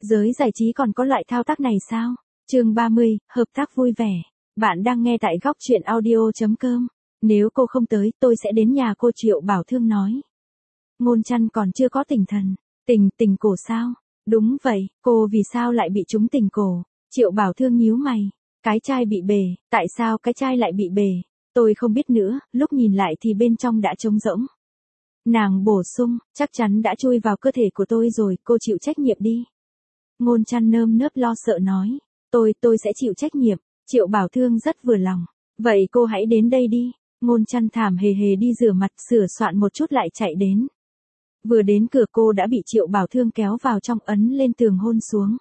Giới giải trí còn có loại thao tác này sao? Chương 30, hợp tác vui vẻ. Bạn đang nghe tại góc truyện audio.com. Nếu cô không tới, tôi sẽ đến nhà cô, Triệu Bảo Thương nói. Ngôn Chăn còn chưa có tỉnh thần. Tình cổ sao? Đúng vậy, cô vì sao lại bị trúng tình cổ? Triệu Bảo Thương nhíu mày. Cái chai bị bể, tại sao cái chai lại bị bể? Tôi không biết nữa, lúc nhìn lại thì bên trong đã trống rỗng. Nàng bổ sung, chắc chắn đã chui vào cơ thể của tôi rồi, cô chịu trách nhiệm đi. Ngôn Chăn nơm nớp lo sợ nói, tôi sẽ chịu trách nhiệm. Triệu Bảo Thương rất vừa lòng. Vậy cô hãy đến đây đi. Ngôn Chăn thảm hề hề đi rửa mặt, sửa soạn một chút lại chạy đến. Vừa đến cửa cô đã bị Triệu Bảo Thương kéo vào trong, ấn lên tường hôn xuống.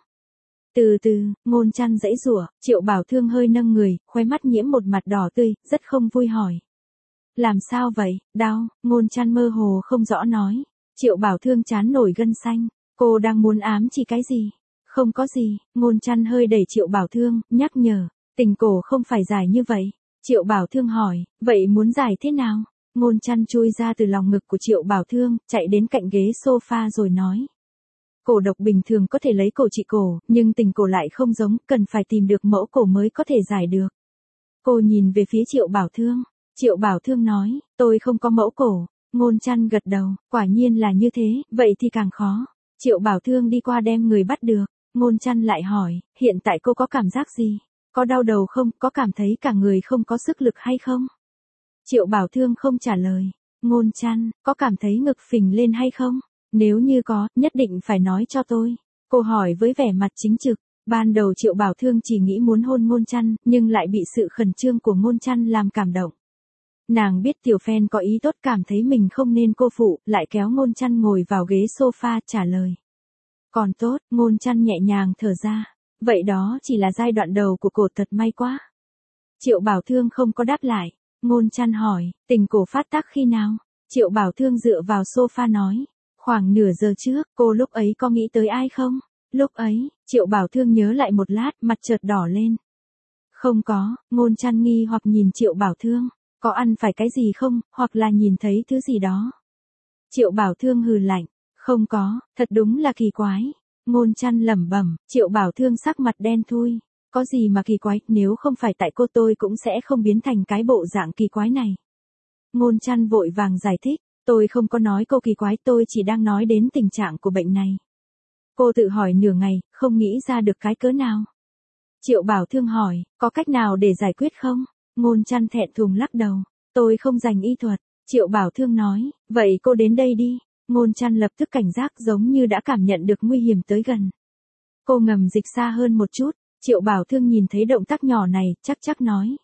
Từ từ, Ngôn Chăn giãy giụa, Triệu Bảo Thương hơi nâng người, khóe mắt nhiễm một mặt đỏ tươi, rất không vui hỏi. Làm sao vậy, đau? Ngôn Chăn mơ hồ không rõ nói. Triệu Bảo Thương trán nổi gân xanh, cô đang muốn ám chỉ cái gì? Không có gì, Ngôn Chăn hơi đẩy Triệu Bảo Thương, nhắc nhở, tình cổ không phải dài như vậy. Triệu Bảo Thương hỏi, vậy muốn dài thế nào? Ngôn Chăn chui ra từ lòng ngực của Triệu Bảo Thương, chạy đến cạnh ghế sofa rồi nói. Cổ độc bình thường có thể lấy cổ trị cổ, nhưng tình cổ lại không giống, cần phải tìm được mẫu cổ mới có thể giải được. Cô nhìn về phía Triệu Bảo Thương. Triệu Bảo Thương nói, tôi không có mẫu cổ. Ngôn Chăn gật đầu, quả nhiên là như thế, vậy thì càng khó. Triệu Bảo Thương đi qua đem người bắt được. Ngôn Chăn lại hỏi, hiện tại cô có cảm giác gì? Có đau đầu không? Có cảm thấy cả người không có sức lực hay không? Triệu Bảo Thương không trả lời. Ngôn Chăn, có cảm thấy ngực phình lên hay không? Nếu như có, nhất định phải nói cho tôi. Cô hỏi với vẻ mặt chính trực. Ban đầu Triệu Bảo Thương chỉ nghĩ muốn hôn Ngôn Chăn, nhưng lại bị sự khẩn trương của Ngôn Chăn làm cảm động. Nàng biết Tiểu Phen có ý tốt, cảm thấy mình không nên cô phụ, lại kéo Ngôn Chăn ngồi vào ghế sofa trả lời. Còn tốt, Ngôn Chăn nhẹ nhàng thở ra. Vậy đó chỉ là giai đoạn đầu của cổ, thật may quá. Triệu Bảo Thương không có đáp lại. Ngôn Chăn hỏi, tình cổ phát tác khi nào? Triệu Bảo Thương dựa vào sofa nói. Khoảng nửa giờ trước, cô lúc ấy có nghĩ tới ai không? Lúc ấy, Triệu Bảo Thương nhớ lại một lát, mặt chợt đỏ lên. Không có, Ngôn Chăn nghi hoặc nhìn Triệu Bảo Thương. Có ăn phải cái gì không, hoặc là nhìn thấy thứ gì đó? Triệu Bảo Thương hừ lạnh. Không có, thật đúng là kỳ quái. Ngôn Chăn lẩm bẩm, Triệu Bảo Thương sắc mặt đen thui. Có gì mà kỳ quái, nếu không phải tại cô tôi cũng sẽ không biến thành cái bộ dạng kỳ quái này. Ngôn Chăn vội vàng giải thích, tôi không có nói cô kỳ quái, tôi chỉ đang nói đến tình trạng của bệnh này. Cô tự hỏi nửa ngày, không nghĩ ra được cái cớ nào. Triệu Bảo Thương hỏi, có cách nào để giải quyết không? Ngôn Chăn thẹn thùng lắc đầu, tôi không rành y thuật. Triệu Bảo Thương nói, vậy cô đến đây đi. Ngôn Chăn lập tức cảnh giác, giống như đã cảm nhận được nguy hiểm tới gần. Cô ngầm dịch xa hơn một chút. Triệu Bảo Thương nhìn thấy động tác nhỏ này, chắc nói.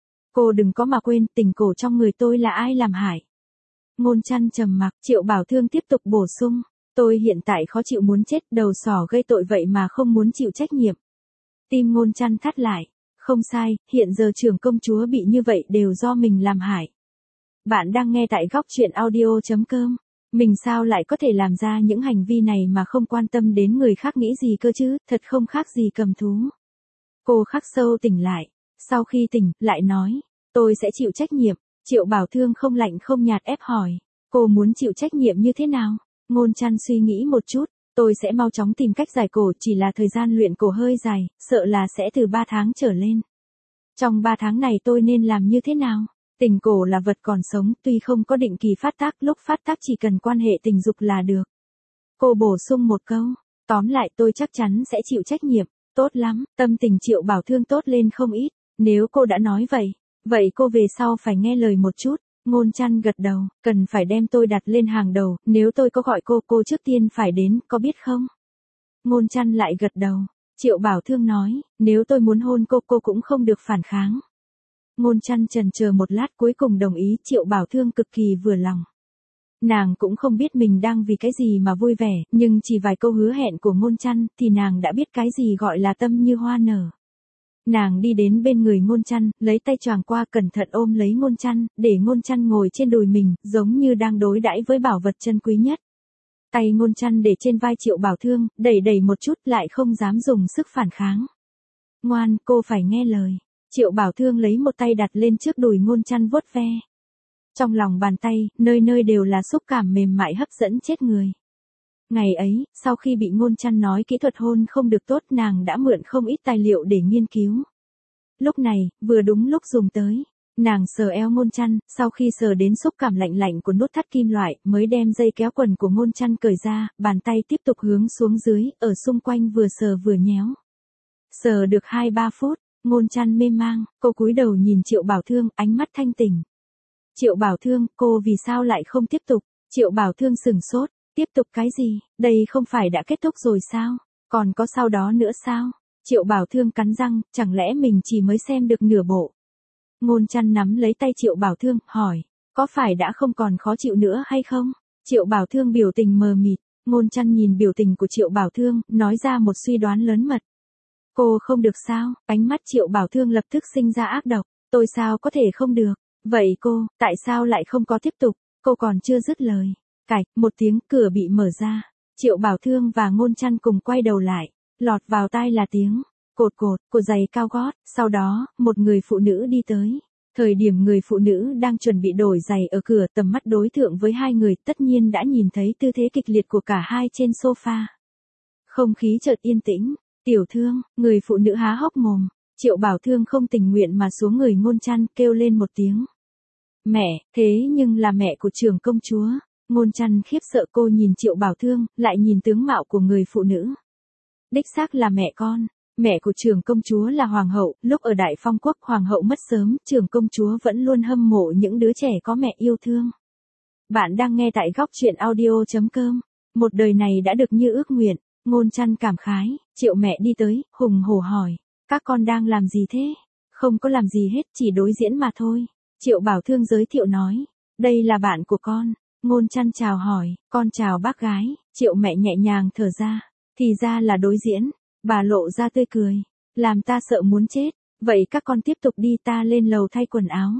Cô đừng có mà quên, tình cổ trong người tôi là ai làm hại. Ngôn Chăn trầm mặc, Triệu Bảo Thương tiếp tục bổ sung. Tôi hiện tại khó chịu muốn chết, đầu sỏ gây tội vậy mà không muốn chịu trách nhiệm. Tim Ngôn Chăn thắt lại. Không sai, hiện giờ trưởng công chúa bị như vậy đều do mình làm hại. Bạn đang nghe tại góc truyện audio.com. Mình sao lại có thể làm ra những hành vi này mà không quan tâm đến người khác nghĩ gì cơ chứ, thật không khác gì cầm thú. Cô khắc sâu tỉnh lại. Sau khi tỉnh, lại nói, tôi sẽ chịu trách nhiệm. Triệu Bảo Thương không lạnh không nhạt ép hỏi, cô muốn chịu trách nhiệm như thế nào? Ngôn Chăn suy nghĩ một chút, tôi sẽ mau chóng tìm cách giải cổ, chỉ là thời gian luyện cổ hơi dài, sợ là sẽ từ 3 tháng trở lên. Trong 3 tháng này tôi nên làm như thế nào? Tình cổ là vật còn sống, tuy không có định kỳ phát tác, lúc phát tác chỉ cần quan hệ tình dục là được. Cô bổ sung một câu, tóm lại tôi chắc chắn sẽ chịu trách nhiệm. Tốt lắm, tâm tình Triệu Bảo Thương tốt lên không ít. Nếu cô đã nói vậy cô về sau phải nghe lời một chút. Ngôn Chăn gật đầu, cần phải đem tôi đặt lên hàng đầu, nếu tôi có gọi cô trước tiên phải đến, có biết không? Ngôn Chăn lại gật đầu. Triệu Bảo Thương nói, nếu tôi muốn hôn cô cũng không được phản kháng. Ngôn Chăn chần chờ một lát cuối cùng đồng ý. Triệu Bảo Thương cực kỳ vừa lòng. Nàng cũng không biết mình đang vì cái gì mà vui vẻ, nhưng chỉ vài câu hứa hẹn của Ngôn Chăn thì nàng đã biết cái gì gọi là tâm như hoa nở. Nàng đi đến bên người Ngôn Chăn, lấy tay choàng qua, cẩn thận ôm lấy Ngôn Chăn, để Ngôn Chăn ngồi trên đùi mình, giống như đang đối đãi với bảo vật chân quý nhất. Tay Ngôn Chăn để trên vai Triệu Bảo Thương, đẩy một chút, lại không dám dùng sức phản kháng. Ngoan, cô phải nghe lời. Triệu Bảo Thương lấy một tay đặt lên trước đùi Ngôn Chăn vuốt ve. Trong lòng bàn tay, nơi nơi đều là xúc cảm mềm mại hấp dẫn chết người. Ngày ấy, sau khi bị Ngôn Chăn nói kỹ thuật hôn không được tốt, nàng đã mượn không ít tài liệu để nghiên cứu. Lúc này, vừa đúng lúc dùng tới. Nàng sờ eo Ngôn Chăn, sau khi sờ đến xúc cảm lạnh lạnh của nút thắt kim loại, mới đem dây kéo quần của Ngôn Chăn cởi ra, bàn tay tiếp tục hướng xuống dưới, ở xung quanh vừa sờ vừa nhéo. Sờ được 2-3 phút, Ngôn Chăn mê mang, cô cúi đầu nhìn Triệu Bảo Thương, ánh mắt thanh tỉnh. Triệu Bảo Thương, cô vì sao lại không tiếp tục? Triệu Bảo Thương sửng sốt, tiếp tục cái gì? Đây không phải đã kết thúc rồi sao? Còn có sau đó nữa sao? Triệu Bảo Thương cắn răng, chẳng lẽ mình chỉ mới xem được nửa bộ? Ngôn Chăn nắm lấy tay Triệu Bảo Thương, hỏi, có phải đã không còn khó chịu nữa hay không? Triệu Bảo Thương biểu tình mờ mịt, Ngôn Chăn nhìn biểu tình của Triệu Bảo Thương, nói ra một suy đoán lớn mật. Cô không được sao? Ánh mắt Triệu Bảo Thương lập tức sinh ra ác độc, tôi sao có thể không được? Vậy cô, tại sao lại không có tiếp tục? Cô còn chưa dứt lời. Cạch, một tiếng cửa bị mở ra. Triệu Bảo Thương và Ngôn Chăn cùng quay đầu lại, lọt vào tai là tiếng cột cột của giày cao gót, sau đó, một người phụ nữ đi tới. Thời điểm người phụ nữ đang chuẩn bị đổi giày ở cửa, tầm mắt đối thượng với hai người, tất nhiên đã nhìn thấy tư thế kịch liệt của cả hai trên sofa. Không khí chợt yên tĩnh, Tiểu Thương, người phụ nữ há hốc mồm, Triệu Bảo Thương không tình nguyện mà xuống người Ngôn Chăn, kêu lên một tiếng. Mẹ, thế nhưng là mẹ của trưởng công chúa. Ngôn Chăn khiếp sợ, cô nhìn Triệu Bảo Thương, lại nhìn tướng mạo của người phụ nữ. Đích xác là mẹ con. Mẹ của trưởng công chúa là hoàng hậu, lúc ở Đại Phong quốc hoàng hậu mất sớm, trưởng công chúa vẫn luôn hâm mộ những đứa trẻ có mẹ yêu thương. Bạn đang nghe tại góc truyện audio.com. Một đời này đã được như ước nguyện. Ngôn Chăn cảm khái, Triệu mẹ đi tới, hùng hổ hỏi, các con đang làm gì thế? Không có làm gì hết, chỉ đối diễn mà thôi. Triệu Bảo Thương giới thiệu nói, đây là bạn của con. Ngôn Chăn chào hỏi, con chào bác gái. Triệu mẹ nhẹ nhàng thở ra, thì ra là đối diễn. Bà lộ ra tươi cười, làm ta sợ muốn chết. Vậy các con tiếp tục đi, ta lên lầu thay quần áo.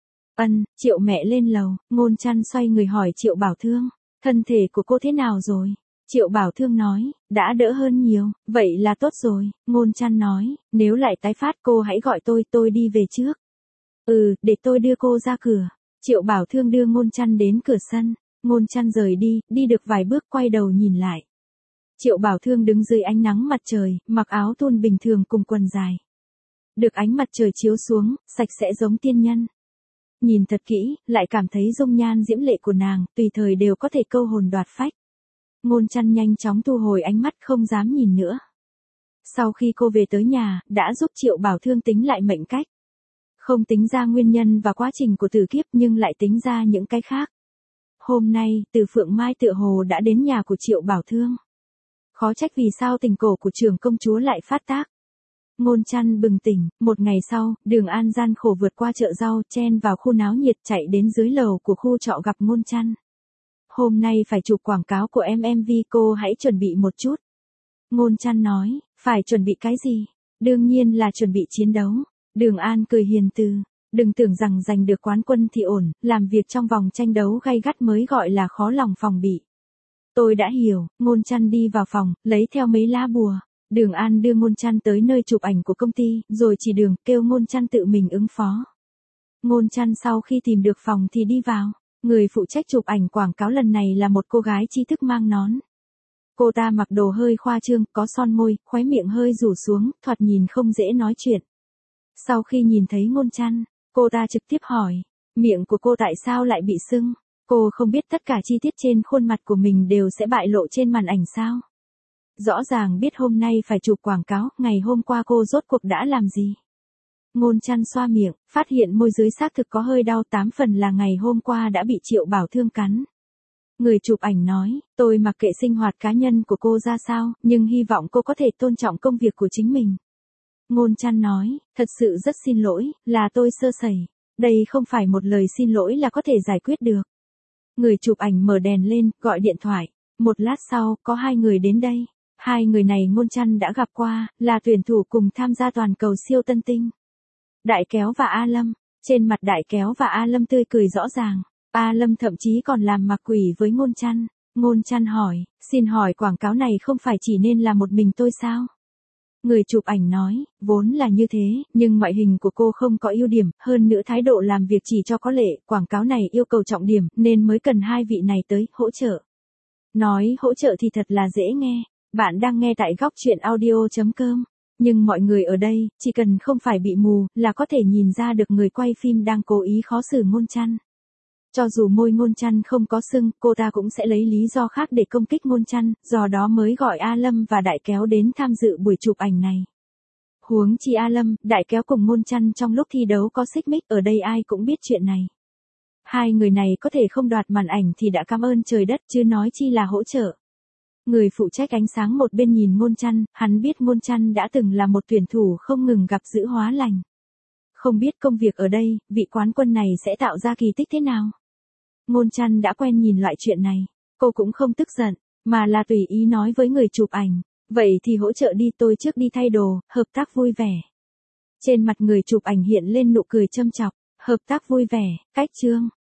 Triệu mẹ lên lầu. Ngôn Chăn xoay người hỏi Triệu Bảo Thương, thân thể của cô thế nào rồi? Triệu Bảo Thương nói, đã đỡ hơn nhiều, vậy là tốt rồi. Ngôn Chăn nói, nếu lại tái phát cô hãy gọi tôi đi về trước. Để tôi đưa cô ra cửa. Triệu Bảo Thương đưa Ngôn Chăn đến cửa sân. Ngôn Chăn rời đi được vài bước quay đầu nhìn lại. Triệu Bảo Thương đứng dưới ánh nắng mặt trời, mặc áo thun bình thường cùng quần dài. Được ánh mặt trời chiếu xuống, sạch sẽ giống tiên nhân. Nhìn thật kỹ, lại cảm thấy dung nhan diễm lệ của nàng, tùy thời đều có thể câu hồn đoạt phách. Ngôn Chăn nhanh chóng thu hồi ánh mắt, không dám nhìn nữa. Sau khi cô về tới nhà, đã giúp Triệu Bảo Thương tính lại mệnh cách. Không tính ra nguyên nhân và quá trình của tử kiếp, nhưng lại tính ra những cái khác. Hôm nay, Từ Phượng Mai tựa hồ đã đến nhà của Triệu Bảo Thương. Khó trách vì sao tình cổ của trưởng công chúa lại phát tác. Ngôn Chăn bừng tỉnh, một ngày sau, Đường An gian khổ vượt qua chợ rau, chen vào khu náo nhiệt, chạy đến dưới lầu của khu trọ gặp Ngôn Chăn. Hôm nay phải chụp quảng cáo của MV, cô hãy chuẩn bị một chút. Ngôn Chăn nói, phải chuẩn bị cái gì? Đương nhiên là chuẩn bị chiến đấu. Đường An cười hiền từ, đừng tưởng rằng giành được quán quân thì ổn, làm việc trong vòng tranh đấu gay gắt mới gọi là khó lòng phòng bị. Tôi đã hiểu. Ngôn Chăn đi vào phòng, lấy theo mấy lá bùa. Đường An đưa Ngôn Chăn tới nơi chụp ảnh của công ty, rồi chỉ đường, kêu Ngôn Chăn tự mình ứng phó. Ngôn Chăn sau khi tìm được phòng thì đi vào. Người phụ trách chụp ảnh quảng cáo lần này là một cô gái tri thức mang nón. Cô ta mặc đồ hơi khoa trương, có son môi, khóe miệng hơi rủ xuống, thoạt nhìn không dễ nói chuyện. Sau khi nhìn thấy Ngôn Chăn, cô ta trực tiếp hỏi, miệng của cô tại sao lại bị sưng? Cô không biết tất cả chi tiết trên khuôn mặt của mình đều sẽ bại lộ trên màn ảnh sao? Rõ ràng biết hôm nay phải chụp quảng cáo, ngày hôm qua cô rốt cuộc đã làm gì? Ngôn Chăn xoa miệng, phát hiện môi dưới xác thực có hơi đau, 8 phần là ngày hôm qua đã bị Triệu Bảo Thương cắn. Người chụp ảnh nói, tôi mặc kệ sinh hoạt cá nhân của cô ra sao, nhưng hy vọng cô có thể tôn trọng công việc của chính mình. Ngôn Chăn nói, thật sự rất xin lỗi, là tôi sơ sẩy. Đây không phải một lời xin lỗi là có thể giải quyết được. Người chụp ảnh mở đèn lên, gọi điện thoại. Một lát sau, có 2 người đến đây. 2 người này Ngôn Chăn đã gặp qua, là tuyển thủ cùng tham gia toàn cầu siêu tân tinh. Đại Kéo và A Lâm. Trên mặt Đại Kéo và A Lâm tươi cười rõ ràng. A Lâm thậm chí còn làm mặt quỷ với Ngôn Chăn. Ngôn Chăn hỏi, xin hỏi quảng cáo này không phải chỉ nên là một mình tôi sao? Người chụp ảnh nói, vốn là như thế, nhưng ngoại hình của cô không có ưu điểm, hơn nữa thái độ làm việc chỉ cho có lệ, quảng cáo này yêu cầu trọng điểm, nên mới cần 2 vị này tới, hỗ trợ. Nói hỗ trợ thì thật là dễ nghe. Bạn đang nghe tại góc chuyện audio.com. Nhưng mọi người ở đây, chỉ cần không phải bị mù, là có thể nhìn ra được người quay phim đang cố ý khó xử Ngôn Chăn. Cho dù môi Ngôn Chăn không có sưng, cô ta cũng sẽ lấy lý do khác để công kích Ngôn Chăn, do đó mới gọi A Lâm và Đại Kéo đến tham dự buổi chụp ảnh này. Huống chi A Lâm, Đại Kéo cùng Ngôn Chăn trong lúc thi đấu có xích mích, ở đây ai cũng biết chuyện này. Hai người này có thể không đoạt màn ảnh thì đã cảm ơn trời đất, chứ nói chi là hỗ trợ. Người phụ trách ánh sáng một bên nhìn Ngôn Chăn, hắn biết Ngôn Chăn đã từng là một tuyển thủ không ngừng gặp dữ hóa lành. Không biết công việc ở đây, vị quán quân này sẽ tạo ra kỳ tích thế nào. Ngôn Chăn đã quen nhìn loại chuyện này, cô cũng không tức giận, mà là tùy ý nói với người chụp ảnh, vậy thì hỗ trợ đi, tôi trước đi thay đồ, hợp tác vui vẻ. Trên mặt người chụp ảnh hiện lên nụ cười châm chọc, hợp tác vui vẻ, cách chương.